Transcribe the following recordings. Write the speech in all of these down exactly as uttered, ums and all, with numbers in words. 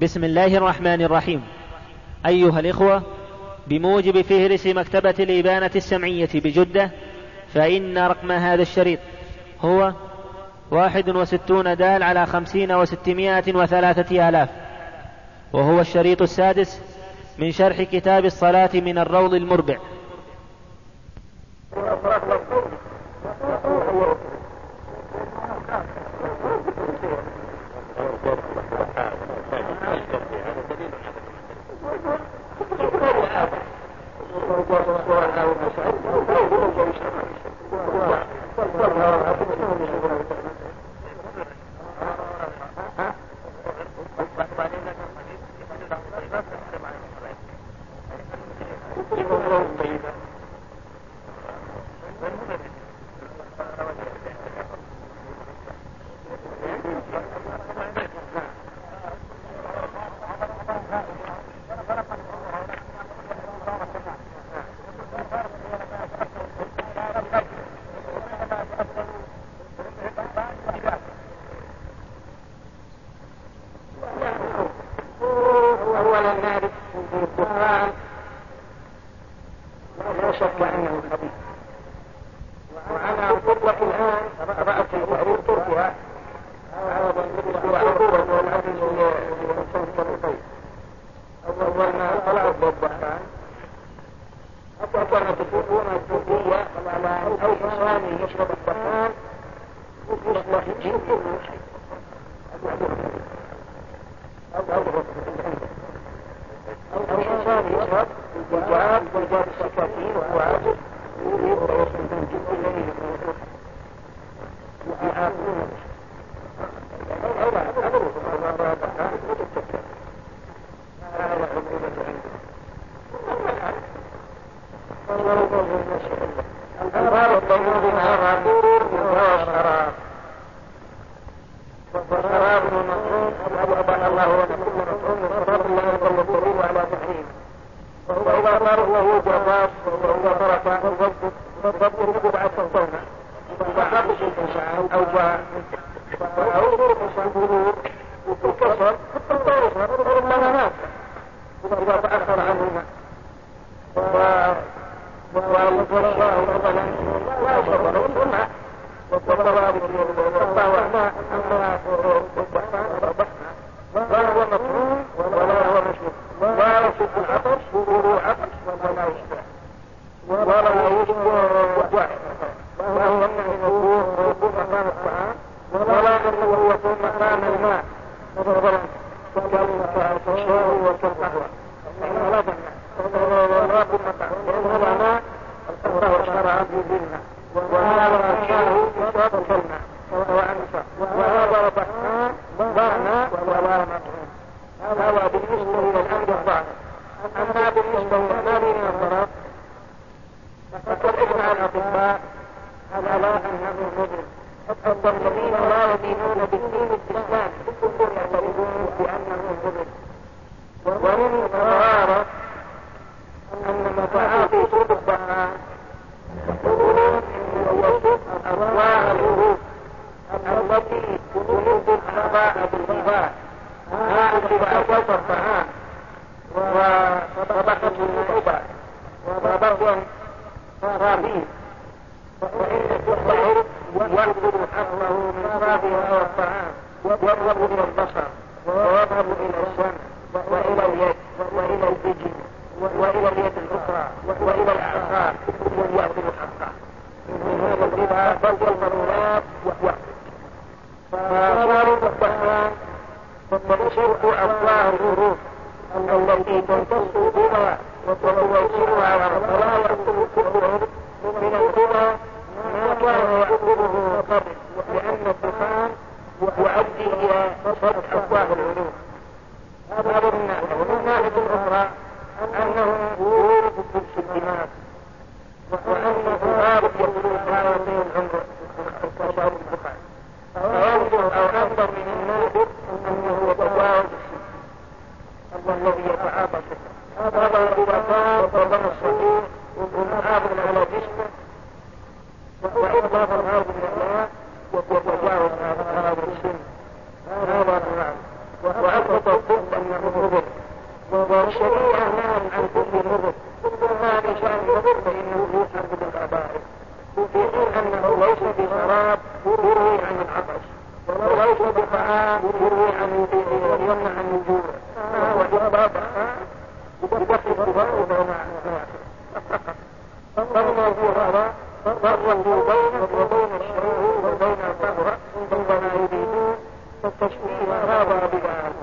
بسم الله الرحمن الرحيم. أيها الإخوة، بموجب فهرس مكتبة الإبانة السمعية بجدة، فإن رقم هذا الشريط هو واحد وستون دال على خمسين وستمائة وثلاثة آلاف، وهو الشريط السادس من شرح كتاب الصلاة من الروض المربع. وإطلاق الأرض من الماء وتجاوز هذا السن هذا الطهر فرقوا بينه وبين الشيء وبين الطهر عندما يريدون التشبيه هذا بذلك.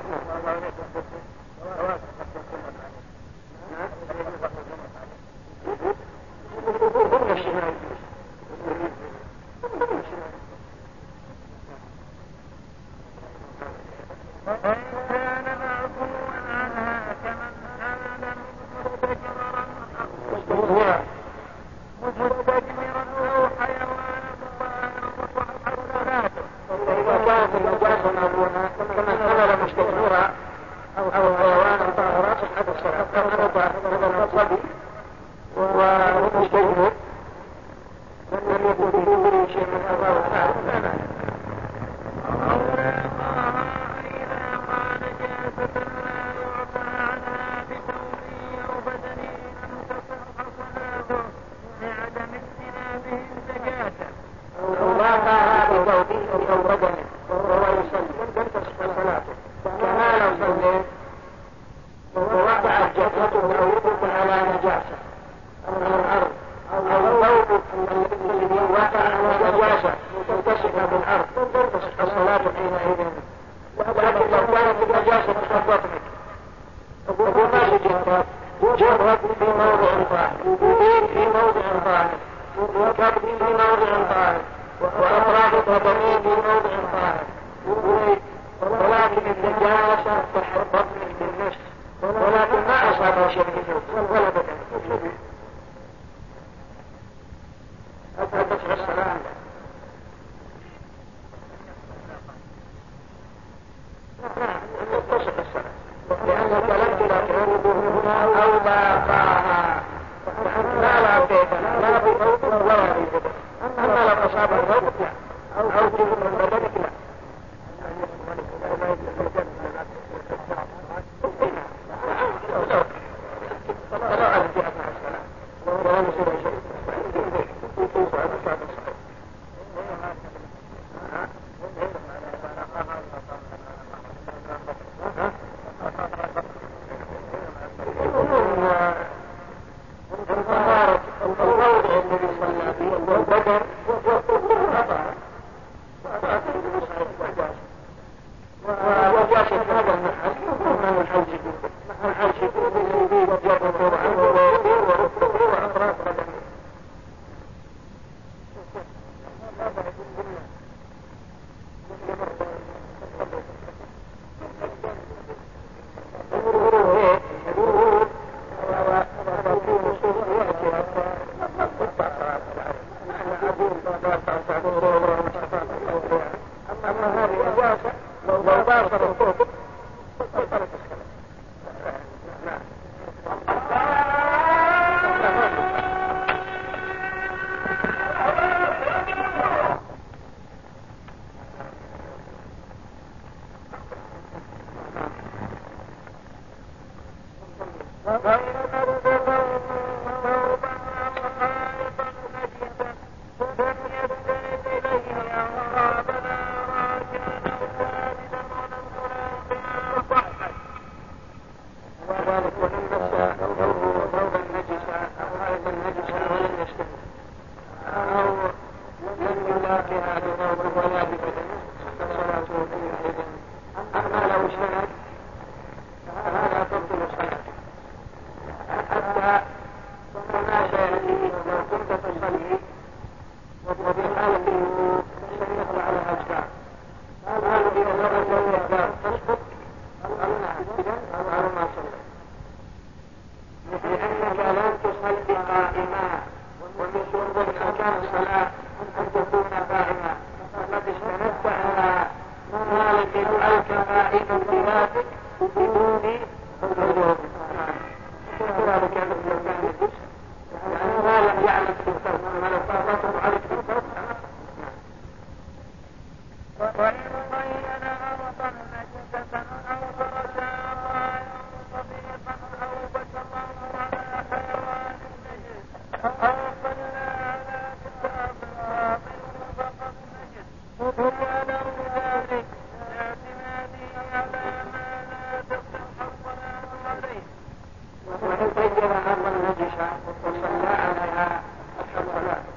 وإن غير أرضا نجسا وصلى عليها الصلاة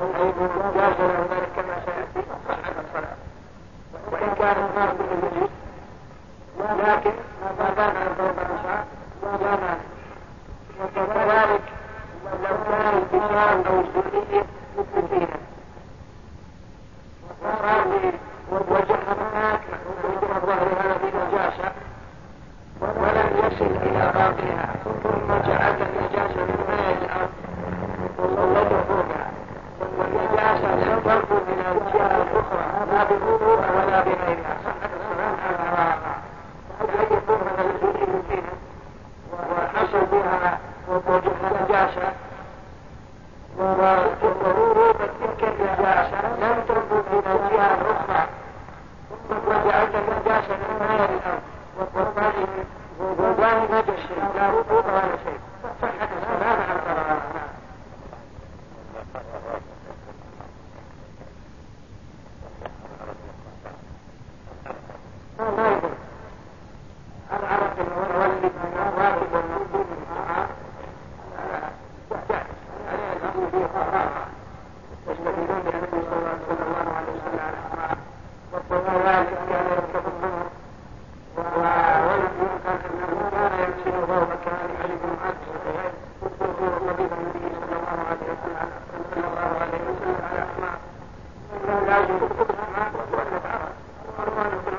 أي جاز له ذلك كما سيأتي صحة الصلاة، وإن كان النار بالوجود لكن ما بان عن توبة النساء لا مانع. وكذلك لو كان البشار أو السورية متفقين وصار وجهناك وجه الظهر هذه نجاسة ولم يصل إلى باطنها ثم جعل النجاسة من ماء الأرض وصلته فوقها، والنجاسة لم تنفذ إلى الجهة الأخرى لا بوضوء ولا بغيرها، صحة الصلاة على هذا. هل يكون هذا الجزء فيها وحصل بها وجه النجاسة وضروره تلك النجاسة لم تنفذ إلى الجهة الأخرى ثم جعل النجاسة من ماء الأرض والقربان وضان نجس لا وضوء ولا شيء، صحة الصلاة على هذا. ما يقول العرق والولد من الواجب والمردود من الحرام جائز عليه الأمر فيه طهارة يستدلون بالنبي صلى الله عليه وسلم على الحرام وكذلك كان يركب النور ولم ينقل أنه كان يمشي وهو كان علي بن معاذ يقول طبيب النبي صلى الله عليه وسلم صلى الله عليه وسلم على الحرام إنه لازم يكتب الحرام ولا تعرف والله يقول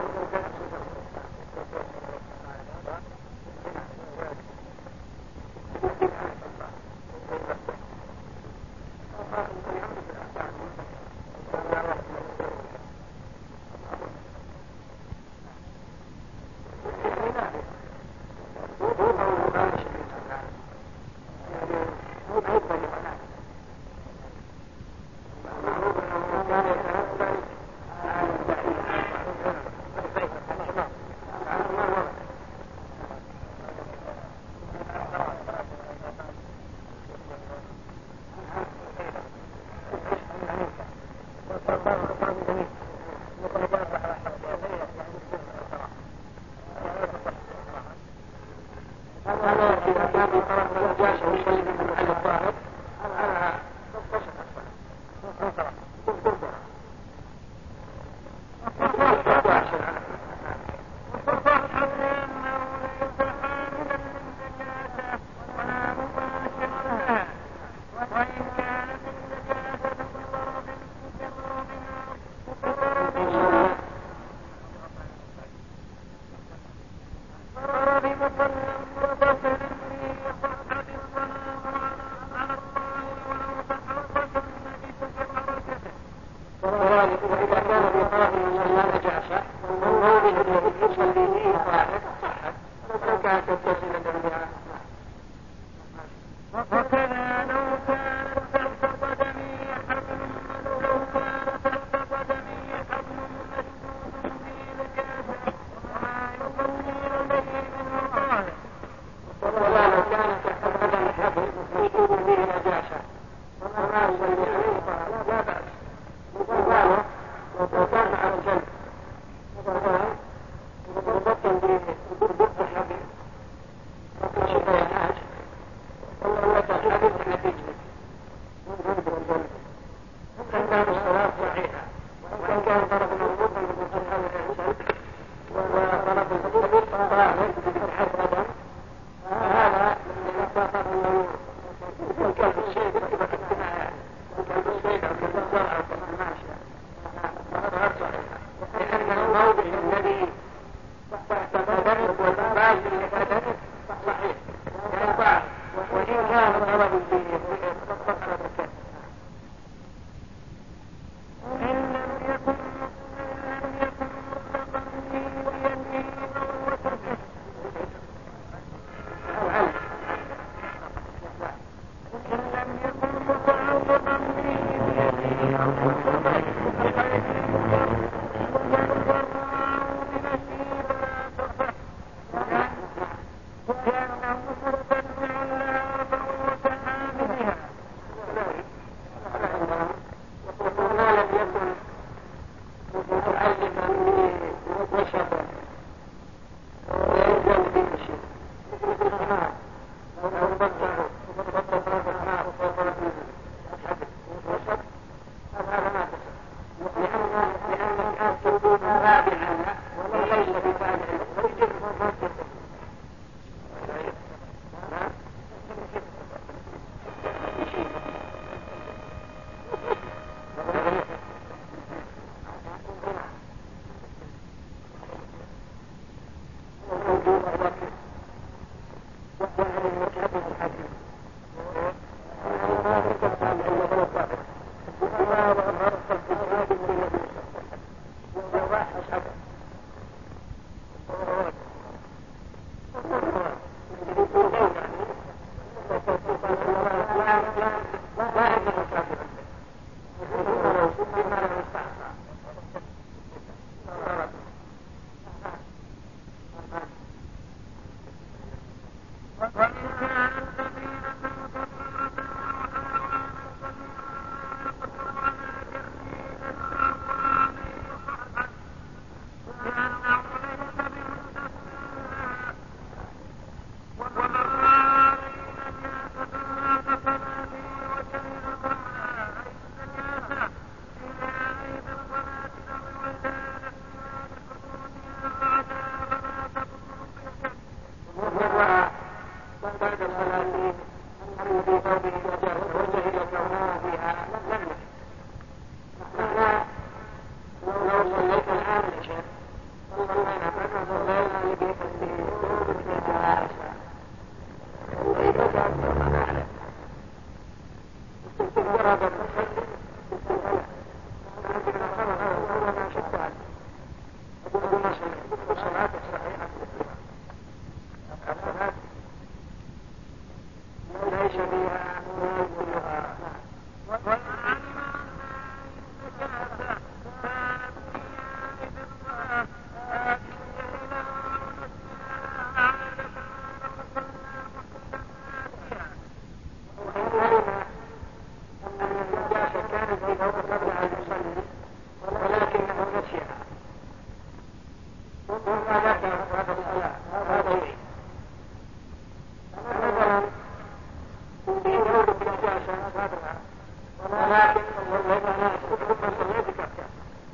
ولكن الذين يكتبون من صليت كفتا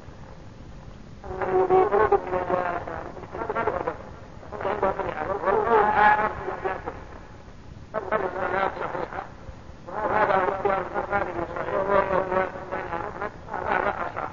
الذي يريد من الله عنده طريقة والله آخر من الجاسم بل الصلاة صحيحة وهذا هو اختيار البخاري صحيح وهو بين أحمد هذا أصح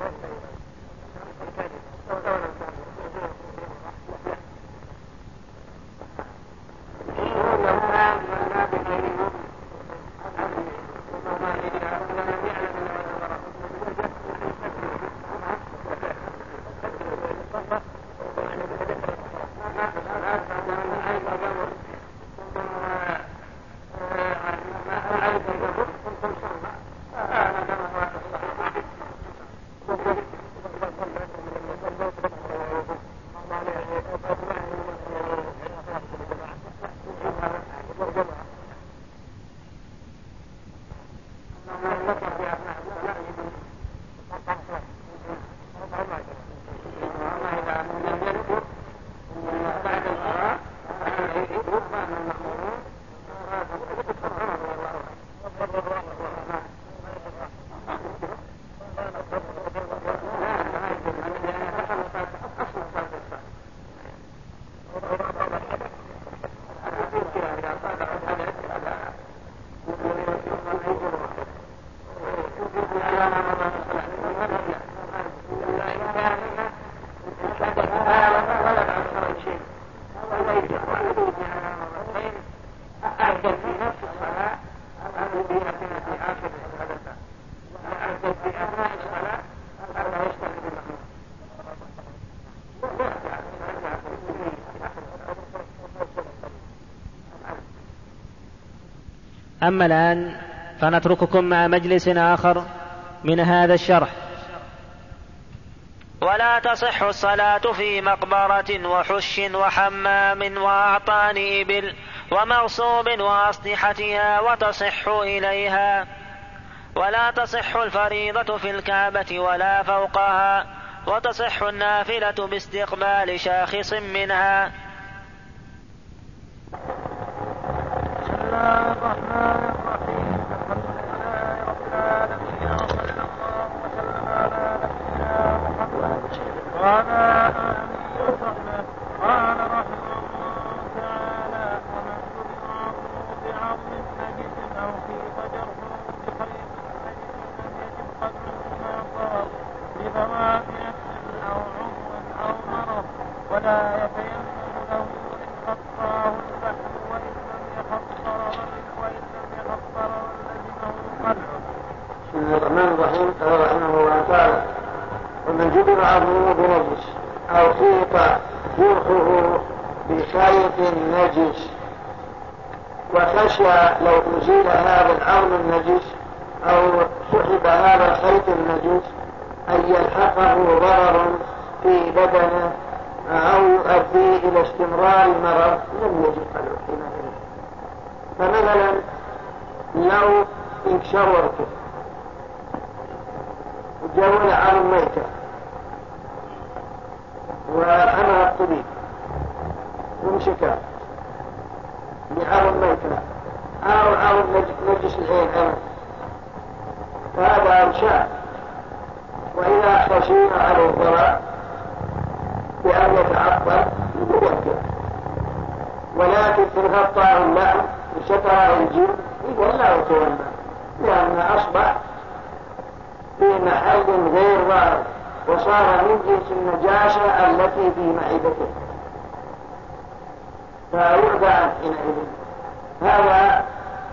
أما الآن فنترككم مع مجلس آخر من هذا الشرح. ولا تصح الصلاة في مقبرة وحش وحمام وأعطان إبل ومغصوب وأسطحتها وتصح إليها. ولا تصح الفريضة في الكعبة ولا فوقها، وتصح النافلة باستقبال شاخص منها. بسم الله الرحمن الرحيم. الحمد لله رب العالمين وصلى الله وسلم على نبينا محمد وعلى آله وصحبه. قال رحمه الله تعالى: ومن ذكره بعظم نجس أو خيط جرحه بخيط نجس لم يجب قتله ما صار بضواب نفس أو عضو أو مرض، ولا يتيمم له إن خطاه البحر وإن لم يخط ضررا وإن لم يخط ضررا لزمه قلعه. بسم الله الرحمن الرحيم. قال رحمه الله تعالى: ومن جبر عظمه بنجس أو خيط جرحه بخيط نجس وخشى لو أزيل هذا العظم النجس أو سحب هذا الخيط النجس أن يلحقه ضرر في بدنه أو يؤدي إلى استمرار المرض لم يجب قلعه حينئذ. فمثلا لو انكسر وركه وجاء عظم ميتة وأمر الطبيب ومسكه بعظم ميتة أو عظم نجس العين أمر، فهذا أرشاد. وإذا خشينا على الضرر بأن يتعطل يوكل، ولكن في غطاء اللحم وستر الجلد إذا لا يتولى، لأن أصبح في محل غير ظاهر وصار من جنس النجاسة التي في معدته فيعدى عنه حينئذ. هذا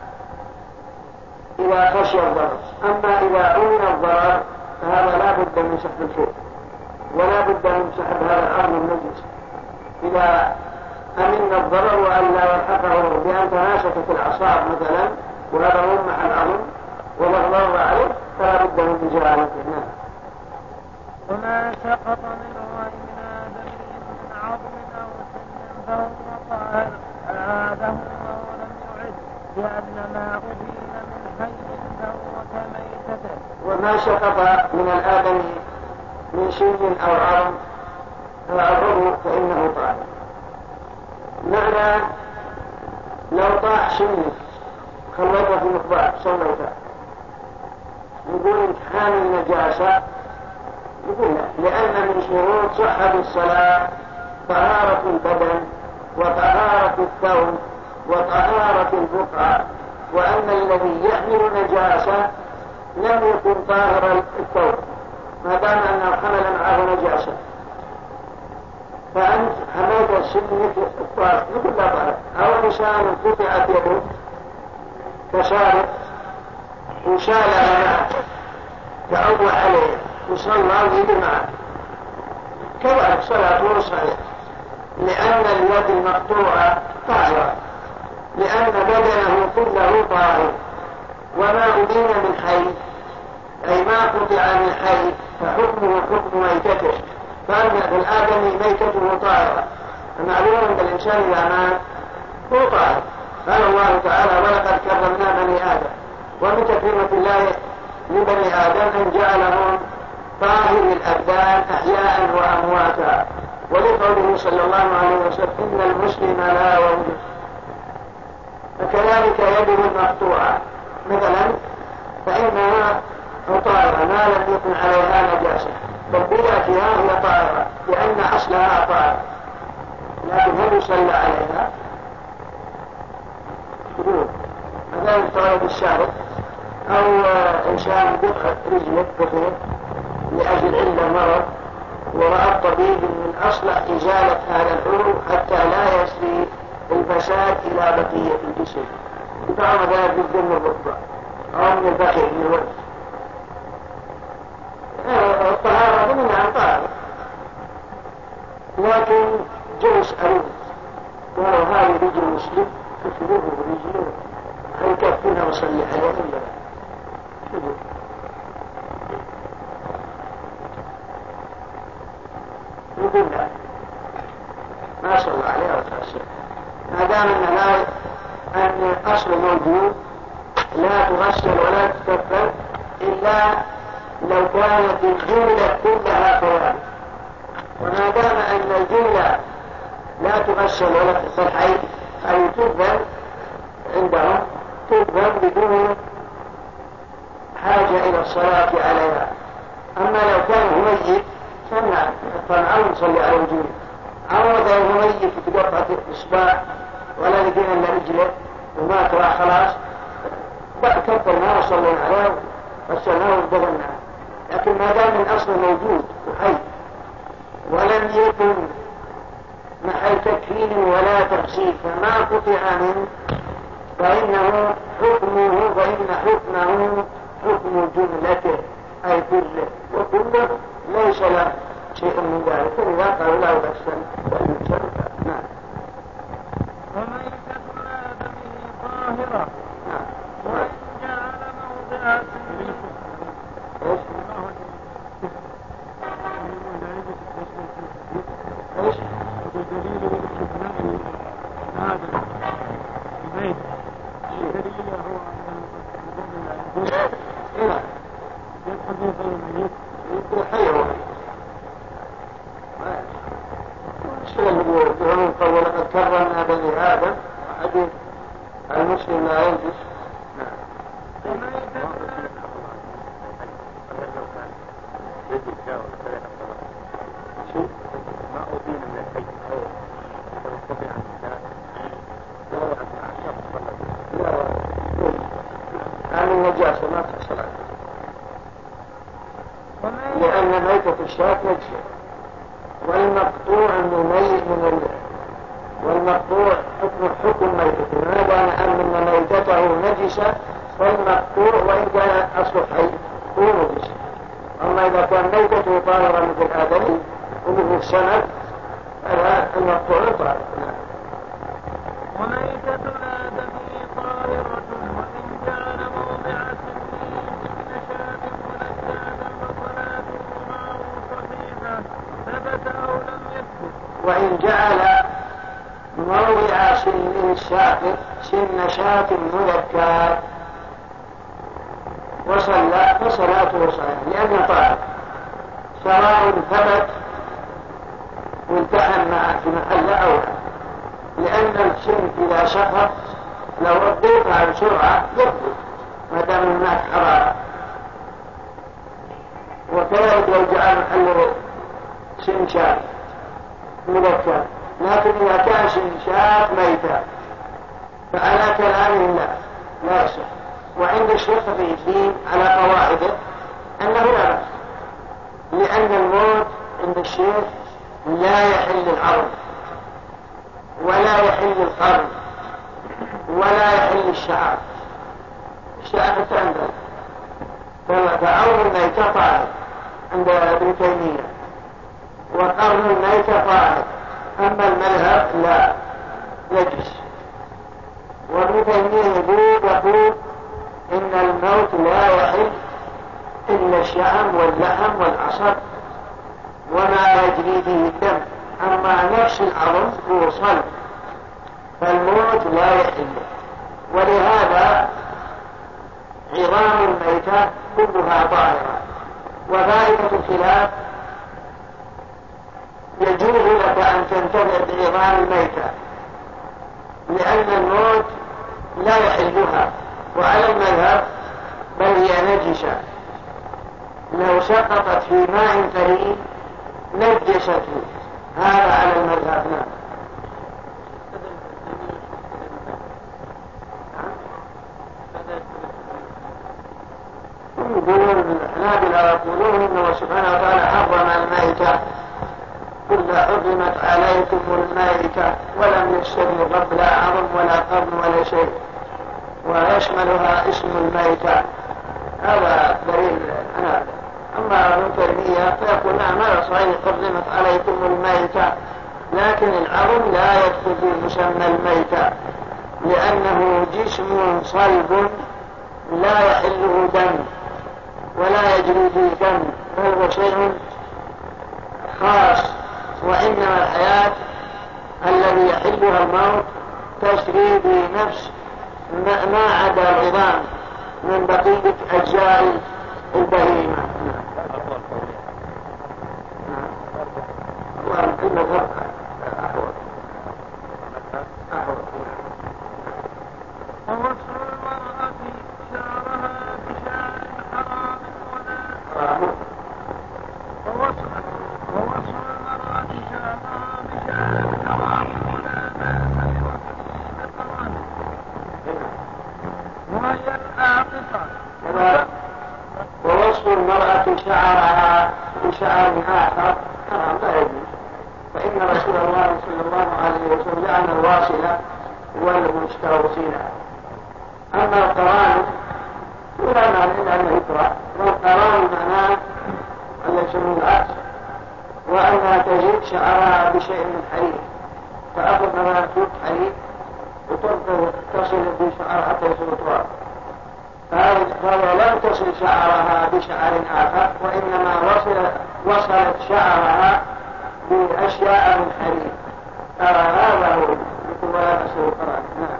إذا خشي الضرر. أما إذا أمن الضرر فهذا لا بد من سحب الخيط ولا بد من سحب هذا الأرض النجس إذا أمن الضرر وألا يلحقه بأن تناشكت الأعصاب مثلا وهذا ممح الأرض ولا ضرر عليه فلا بد من إزالته. وما سقط منه من آدم من عظم أو سن فهو طاهر أعاده وهو لم يعد، لأن ما أبين من حي فهو كميتته. وما سقط من الآدم من سن أو عظم فأعرضه فإنه طاهر. معنى لو طاح سنك خليته في مقبار صليته يقول امتحان النجاسة، يقول لا، لأن من شروط صحة الصلاة طهارة البدن وطهارة الثوب وطهارة البقعة، وأن الذي يحمل نجاسة لم يكن طاهر الثوب ما دام أنه حمل معه نجاسة، فأنت حملت السن الطاهر يقول لا طهر. أو إنسان قطعت يده كسارق وشالها معه تعوى عليه وصلى ويجي معه كذلك صلاته صحيحة، لأن اليد المقطوعة طاهرة، لأن بدنه كله طاهر. وما أبين من حي أي ما قطع من حي فحكمه حكم ميتته، فأن الآدمي ميتته طاهرة، فمعلوم أن الإنسان إذا مات هو طاهر. قال الله تعالى ولقد كرمنا بني آدم، ومن تكريمة الله لبني آدم أن جعلهم طاهر الأبدان أحياء وأمواتا، ولقوله صلى الله عليه وسلم إن المسلم لا ينجس. فكذلك يده المقطوعة مثلا فإنها طاهرة ما لم يكن عليها نجاسة، بل بذاتها هي طاهرة لأن أصلها طاهر، لكن هل يصلى عليها؟ مثلا يطالب الشارع أو إنسان بقى رجله كثير لأجل علة مرض ورأى الطبيب من أصلح إزالة هذا العضو حتى لا يسري الفساد إلى بقية الجسم، يطعم ذلك بالدم الرطبة أو من البقية من الوجه. الطهارة من عن طهارة، لكن جلس أريد ولو هذه رجل مسلم تفلوه برجله هل كفنا وصلي عليه إلا شبه يقول لا ما صلى عليه وتعسر ما دام أن لا أن أصل موجود لا تغسل ولا تكفر إلا لو كانت الجملة كلها كذلك. وما دام أن الجملة لا تغسل ولا تكفر أي تكفر عندهم تكفر بدون حاجة إلى الصلاة عليها. أما لو كان هو ميت فنعم فنعم نصلي على وجوده، أو إذا هو ميت وتقطعت الإصبع ولا لقينا إلا رجله ومات خلاص كفرنا وصلينا عليه وصلناه وانتظرنا. لكن ما دام الأصل موجود وحي ولم يكن محل تكفين ولا تفسير فما قطع منه فإنه حكمه فإن حكمه حكم جملته أي كله، وكله ليس له شيء من ذلك. فإذا قالوا لا يغسل وإن شرك نعم. وميتة آدمه طاهرة وإن جعل موضعها ايش؟ ايش؟ ودليل الاستثناء هذا البيت الدليل هو نعم يدخل في الميت يكون حيوان الشيء يقولون قول لقد كرمنا بني آدم حديث المسلم لا ينجس. نعم ما أبين من الحي أو تستطيع أن لا عن النجاسة ما تحصل عنه، لأن ميتة الشاة نجسة والمقطوع من ميت من ال... والمقطوع حكم حكم ميتة ما دام أن ميتته نجسة فالمقطوع وإن كان أصل حي هو نجس. أما إذا كان ميتته طاهرة مثل آدمي ومثل السمك فلا المقطوع طاهر. وميتة آدمه طاهرة وإن جعل موضع سنين نشاط منزادا فصلاته معه صحيحة ثبت أو لم يثبت. وإن جعل موضع سن الساقط سن شاة مذكر وصلى فصلاته صحيحة لأنه طاهر سواء ثبت والتحم معه في محل أو لا، لأن السن إذا سقط لو رديتها بسرعة يبدو ما دام هناك حرارة وكذلك لو جعل محله شنشات مذكر، لكن إذا كان شنشات ميتة فعلى كلامه لا لا يصح. وعند الشيخ في الدين على قواعده أنه لا بأس، لأن الموت عند الشيخ لا يحل العرض ولا يحل القرن ولا يحل الشعر. الشعر تعندل فعرض الميتة طاهر عند ابن تيمية، وقرن الميتة طاهر، أما المذهب لا يجوز. وابن تيمية يقول يقول إن الموت لا يحل إلا الشحم واللحم والعصب وما يجري به الدم، أما نفس العظم هو صلب فالموت لا يحل. ولهذا عظام الميتة كلها طاهرة. وفائدة الخلاف يجوز لك أن تنتفع بعظام الميتة لأن الموت لا يحلها، وعلى المذهب بل هي نجسة، لو سقطت في ماء فريد نجسته، هذا على المذهب. نعم. يقولون الحنابلة يقولون إنه سبحانه وتعالى حرم الميتة كل حرمت عليكم الميتة ولم يشتري قبل عظم ولا قرن ولا شيء، ويشملها اسم الميتة. هذا دليل الحنابلة. أما ابن تيمية فيقول نعم هذا صحيح حرمت عليكم الميتة، لكن العظم لا يدخل في مسمى الميتة لأنه جسم صلب لا يحله دم ولا يجري فيه دم، فهو شيء خاص. وإنما الحياة الذي يحلها الموت تجري بنفس ما عدا العظام من بقية أجزاء البهيمة. والمذهب أحوط أحوط. ووصل المرأة شعرها بشعر حرام ولا ووصل ووصل المرأة شعرها بشعر حرام ولا بأس بقران وهي الآقطة. ووصف المرأة شعرها بشعر آخر حرام لا يجوز، فإن رسول الله صلى الله عليه وسلم لعن الواصلة والمستوصلة. أما القران ولا معنى إلا أنه يكره، والقران معناه أن يسمى العكس، وأنها تزيد شعرها بشيء من حرير، فأخذ منها كوب حرير وتصل بشعر حتى يصل تراب، فهذا لم تصل شعرها بشعر آخر، وإنما وصل وصلت شعرها بأشياء من حرير. هذا هو مثل ولا بأس بالقران. نعم.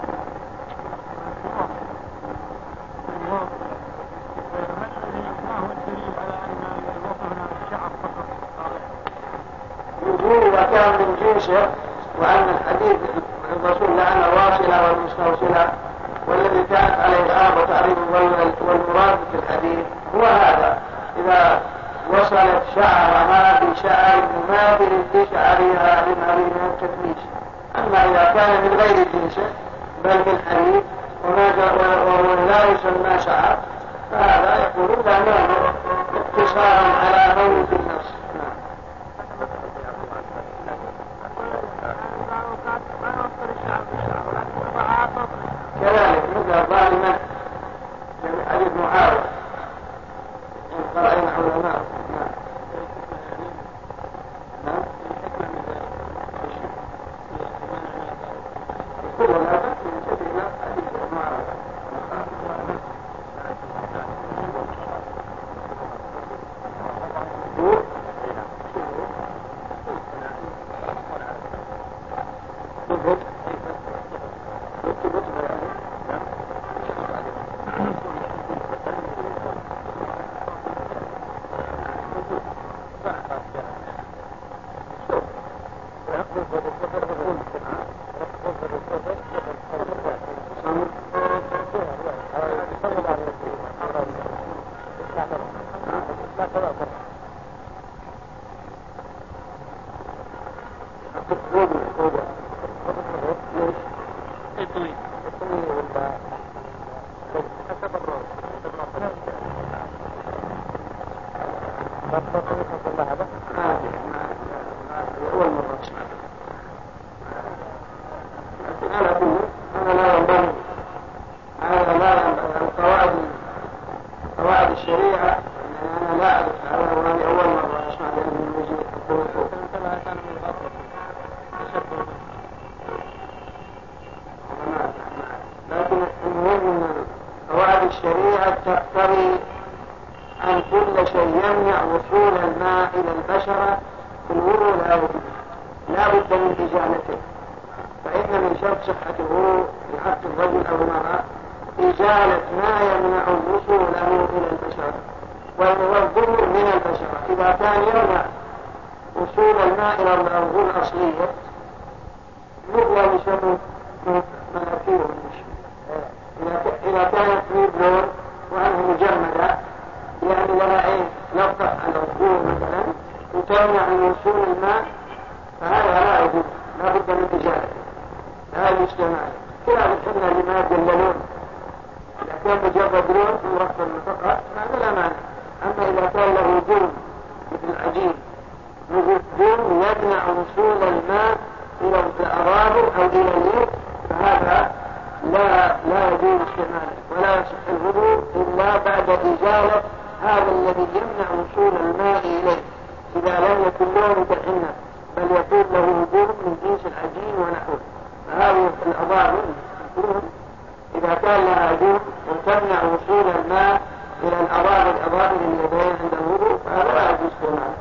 يقول إذا كان من جنسه، وأن الحديث الرسول لعن الواصلة والمستوصلة والذي كانت عليه الآب وتعريض والمراد في الحديث هو هذا، إذا وصلت شعرها بشعر مماثل لشعرها لمريض من التكميس. أما إذا كان من غير جنسه بل من حرير وهو لا يسمى شعر فهذا يقولون لا نوع اقتصارا على مولد النص. كذلك مثل ظالمة حديث معاوية إن قرأنا علماء. نعم. نعم. كل هذا ينتبه إلى حديث معاوية. أول مرة أسمع. لكن على كل أنا لا ينبغي هذا لا ينبغي القواعد قواعد الشريعة أنا لا أعرف هذا وهذه أول مرة أسمع بهذه الموجود الحقوق. لكن المهم أن قواعد الشريعة تقتضي أن كل شيء يمنع وصول الماء إلى البشرة في الوضوء لا بد لا بد من إزالته، فإن من شرط صحته في حق الرجل أو المرأة إزالة ما يمنع وصوله إلى البشرة، وهو الظهر من البشرة. إذا كان يمنع وصول الماء إلى الأرض الأصلية مثل يسمى مناكير، إذا كانت ميبلون وأنها مجمدة يعني لها عين لطخ على الظهور مثلا وتمنع من وصول الماء، فهذا لا يجوز، لا بد من إزالته، لا يستمع كلا بحنا لما جللون. إذا كان مجرد لون مرفض فقط هذا لا معنى. أما إذا كان له جرم مثل العجين جرم يمنع وصول الماء إلى الأراضي أو إلى اليد فهذا لا لا يجوز استعماله ولا يصح الوضوء إلا بعد إزالة هذا الذي يمنع وصول الماء إليه. إذا لم يكن لونه كالحنة بل يكون له جرم من جنس العجين ونحوه، فهذه الأضرار إذا كان لها جرم وتمنع وصول الماء إلى الأضرار الأضرار اليدين عند الوضوء فهذا لا يجوز استعماله.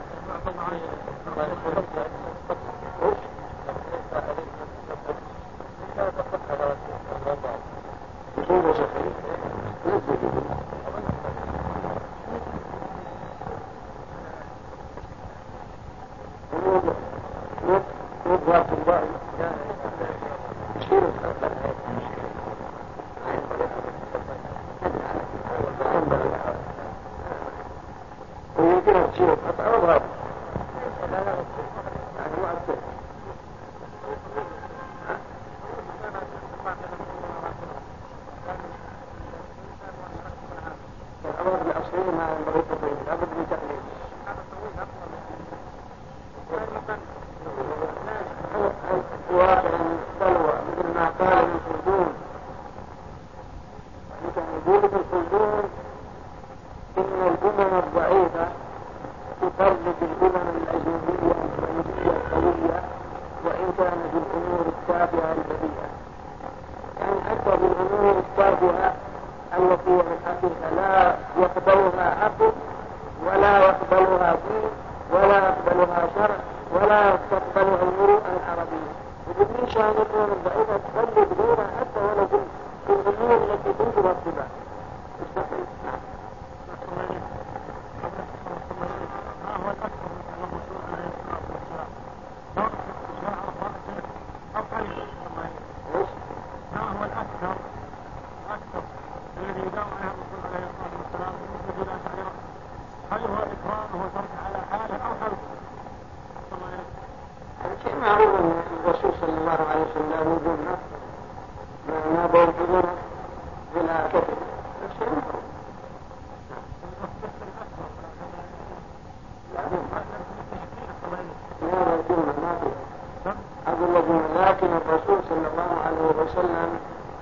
لكن الرسول صلى الله عليه وسلم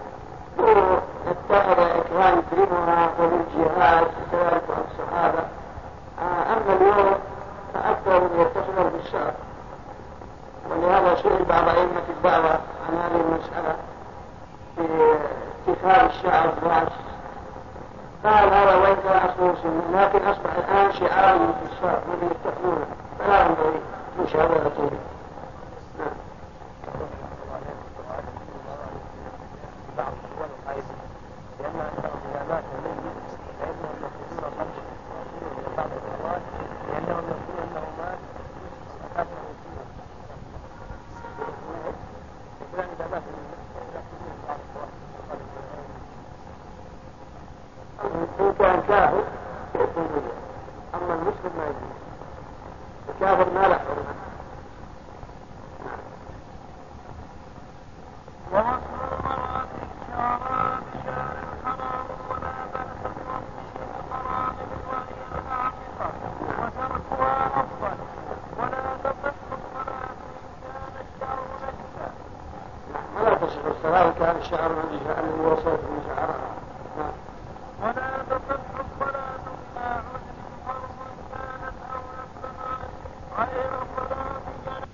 اتخذ إكرام يكرمها وبالجهاد كذلك الصحابة. أما اليوم فأكثر من يتصل بالشعر، ولهذا سئل بعض أئمة الدعوة عن هذه المسألة في اتخاذ الشعر الراس، قال هذا وإن كان أصله سنة لكن أصبح الآن شعار في الشعر الذي يتخذونه فلا ينبغي مشاورته. إن كان كافر يكون مجرد، أما المسلم ما يجوز، الكافر ما له حرمة. الشعر الذي وصلت من شعرها. ولا تصح الصلاة بما عزم فرضا كانت أو نفسها غير صلاة.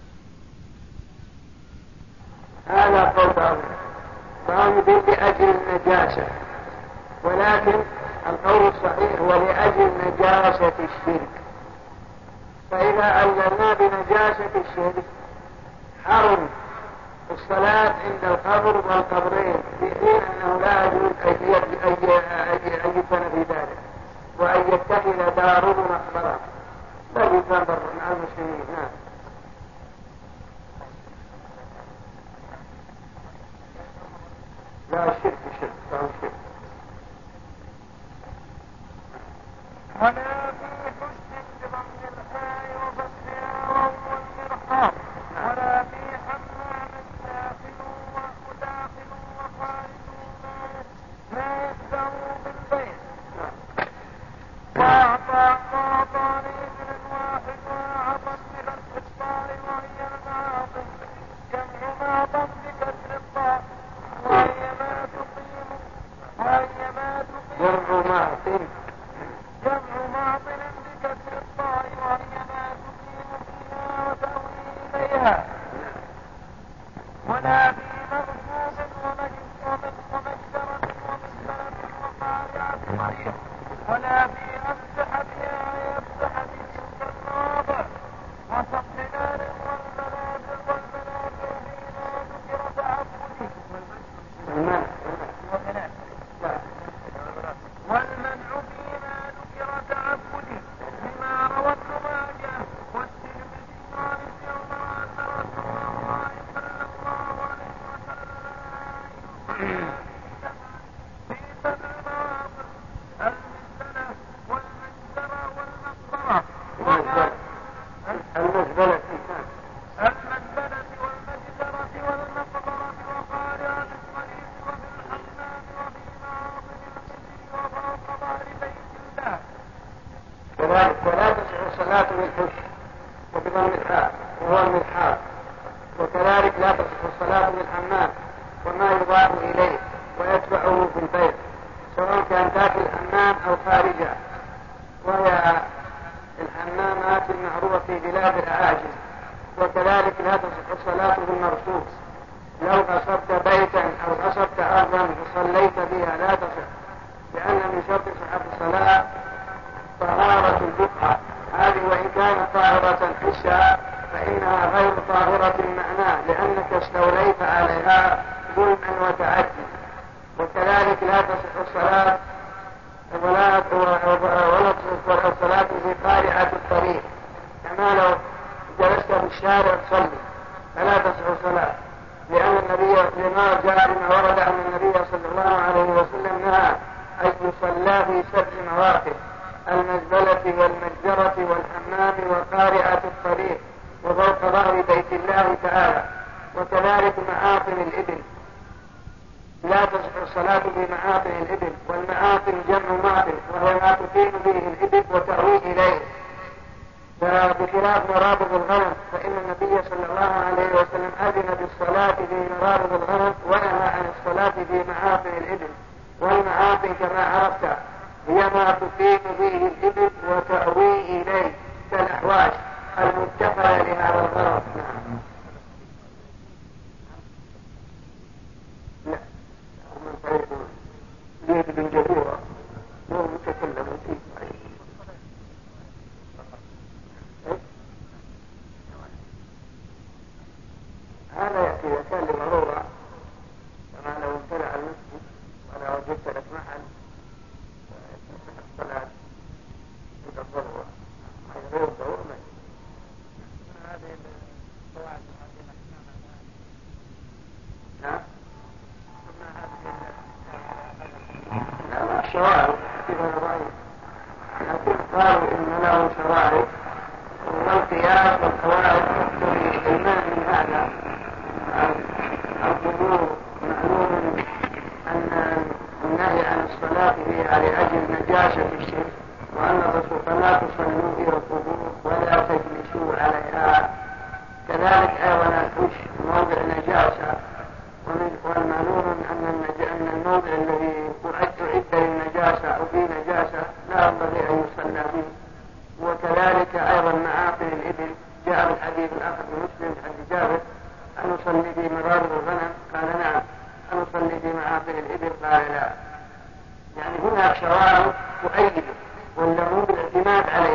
هذا قول بعضهم فهم يقول لأجل النجاسة، ولكن القول الصحيح هو لأجل نجاسة الشرك. فإذا علمنا بنجاسة الشرك حرم الصلاة عند القبر والقبرين، في حين أنه لا يجوز أن يكون في ذلك وأن يتخذ داره مقبرة بل يكبر مع المسلمين. نعم. لا الشرك الشرك لا الشرك. ولا في حسن بضم الحاء وفتحها وهو المرحاض. ولا في حمام داخل وداخل وخارج ما يبدأ بالبيت. وأعطى أعطى لابن واحد وأعطى بفتح الطاء وهي المعاطف جمع معطف بكسر الطاء وهي ما تقيم وهي ما تقيم جمع معطف جمع معطل بكسر الطاء وهي ما تقيم فيها وتأوي إليها. ولا في مغصوب ومجدرة ومسبلة وقارعة طريق. ولا في أفسحتها يفسحة كالمواضع وسطح نار والمنابر والمنابر فيما ذكر تعبدي والمنع فيما ذكر تعبدي بما روى ابن ماجه والترمذي عن ابن عمر أن رسول الله صلى الله عليه وسلم في سبع مواقف المزبلة والمجزرة والمقبرة المزبلة المزبلة والمجزرة والمقبرة وقارعة الطريق وفي الحمام وفي معاطن المسجد وفوق ظهر بيت الله. كذلك ولا تصح الصلاة بالحش وبضم الحاء وهو الملحاظ. وكذلك لا تصح الصلاة بالحمام وما يضاف إليه ويتبعه في البيت سواء كان داخل الحمام أو خارجه، وهي الحمامات المعروفة في بلاد الأعاجم. وكذلك لا تصح الصلاة بالمرصوص، لو غصبت بيتا أو غصبت أرضا وصليت بها لا تصح، لأن من شرط صحة الصلاة طهارة البقعة، هذه وإن كانت طاهرة حسها فإنها غير طاهرة معناه، لأنك استوليت عليها ظلما وتعدي. وكذلك لا تصح الصلاة ولا تصح الصلاة في قارعة الطريق، كما لو جلست في الشارع تصلي فلا تصح الصلاة، لأن النبي لما جاء لما ورد أن النبي صلى الله عليه وسلم نهى أن يصلى في سبع مواقف: المزبلة والمجزرة والحمام وقارعة الطريق وفوق ظهر بيت الله تعالى. وكذلك معاطن الإبل، لا تصح الصلاة بمعاطن الإبل، والمعاطن جمع معطن وهو ما تقيم به الإبل وتأوي إليه. بخلاف مرابض الغنم فإن النبي صلى الله عليه وسلم أذن بالصلاة في مرابض الغنم ونهى عن الصلاة في معاطن الإبل. والمعاطن كما عرفت هي ما تقيم به الإبل وتأوي إليه كالأحواش المتخذة لهذا الغرض. لا من طريق زيد بن جبيرة هو متكلم فيه. هذا يأتي إذا كان لضرورة، كما لو امتلأ المسجد ولا وجدت لك محل الصلاة إذا الضرورة غير الضرورة ما هذه القواعد التي نحكمها. نعم لا الشوارع فيها ضعيف، لكن قالوا إن له شوارع والقياس والقواعد تقتضي الماء من هذا القبور. معلوم أن النهي عن الصلاة فيها لأجل نجاسة الشرك، وأن الرسول لا تصلوا إلى القبور ولا تجلسوا عليها. كذلك أيضا الحش موضع نجاسة، والمعلوم أن يصلى به. وكذلك أيضا معاقل الإبل جاء بالحديث الآخر بمسلم حديث جابر أن نصلي بمرار الغنم؟ قال نعم. أن نصلي بمعاقل الإبل؟ قال لا. يعني هناك شرائع تؤيده واللزوم بالاعتماد عليه.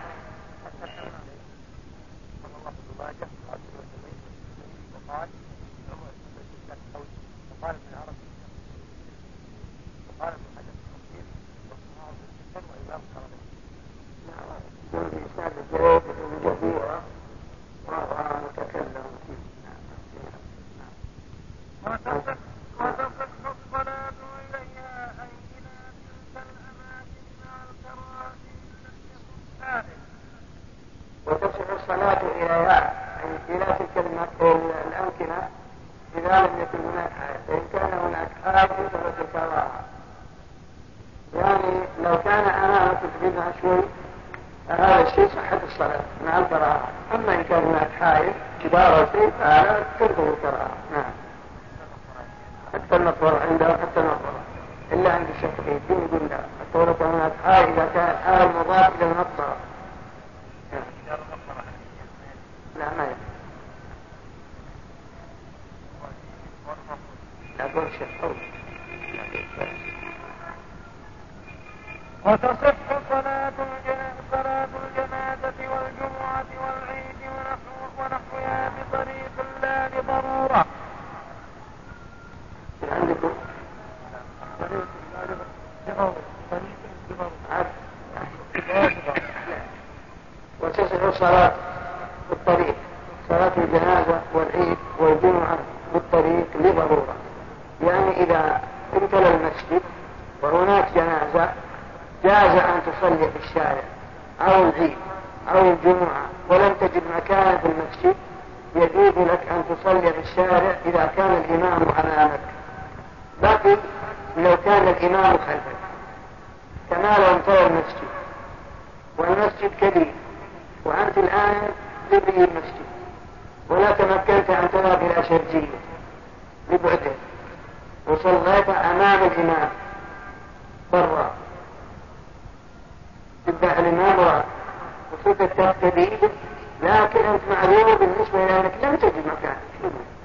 وتصح الصلاة إليها إلى تلك الأمكنة إذا لم يكن هناك حائط. فإن كان هناك حائط فلا الكراهة. يعني لو كان أمامك تقريبا شوي هذا الشيء صحة الصلاة مع الكراهة. أما إن كان هناك حائط كبار شيء فهذا ترده الكراهة. نعم. حتى المطر عنده حتى المطر إلا عند الشافعي يقول لا حتى ولو كان هناك حائط إذا كان حائط مضاف إلى المطر لا ما يجب. لا أقول شيء. وتصح صلاة صلاة الجنازة والجمعة والعيد ونحوها بطريق لا لضرورة. عندكم وتصح صلاة بالطريق صلاة الجنازة والعيد والجمعة بالطريق لضرورة. يعني إذا امتلأ المسجد وهناك جنازة جاز أن تصلي في الشارع أو العيد أو الجمعة ولم تجد مكانا في المسجد يجوز لك أن تصلي في الشارع إذا كان الإمام أمامك. لكن لو كان الإمام خلفك كما لو امتلأ المسجد والمسجد كبير وأنت الآن تبني المسجد ولا تمكنت أن تذهب إلى شرجية لبعده وصليت أمام الإمام برا تبدأ الإمام وراء وصلت تقتدي، لكن أنت معلوم بالنسبة إلى أنك لم تجد مكان.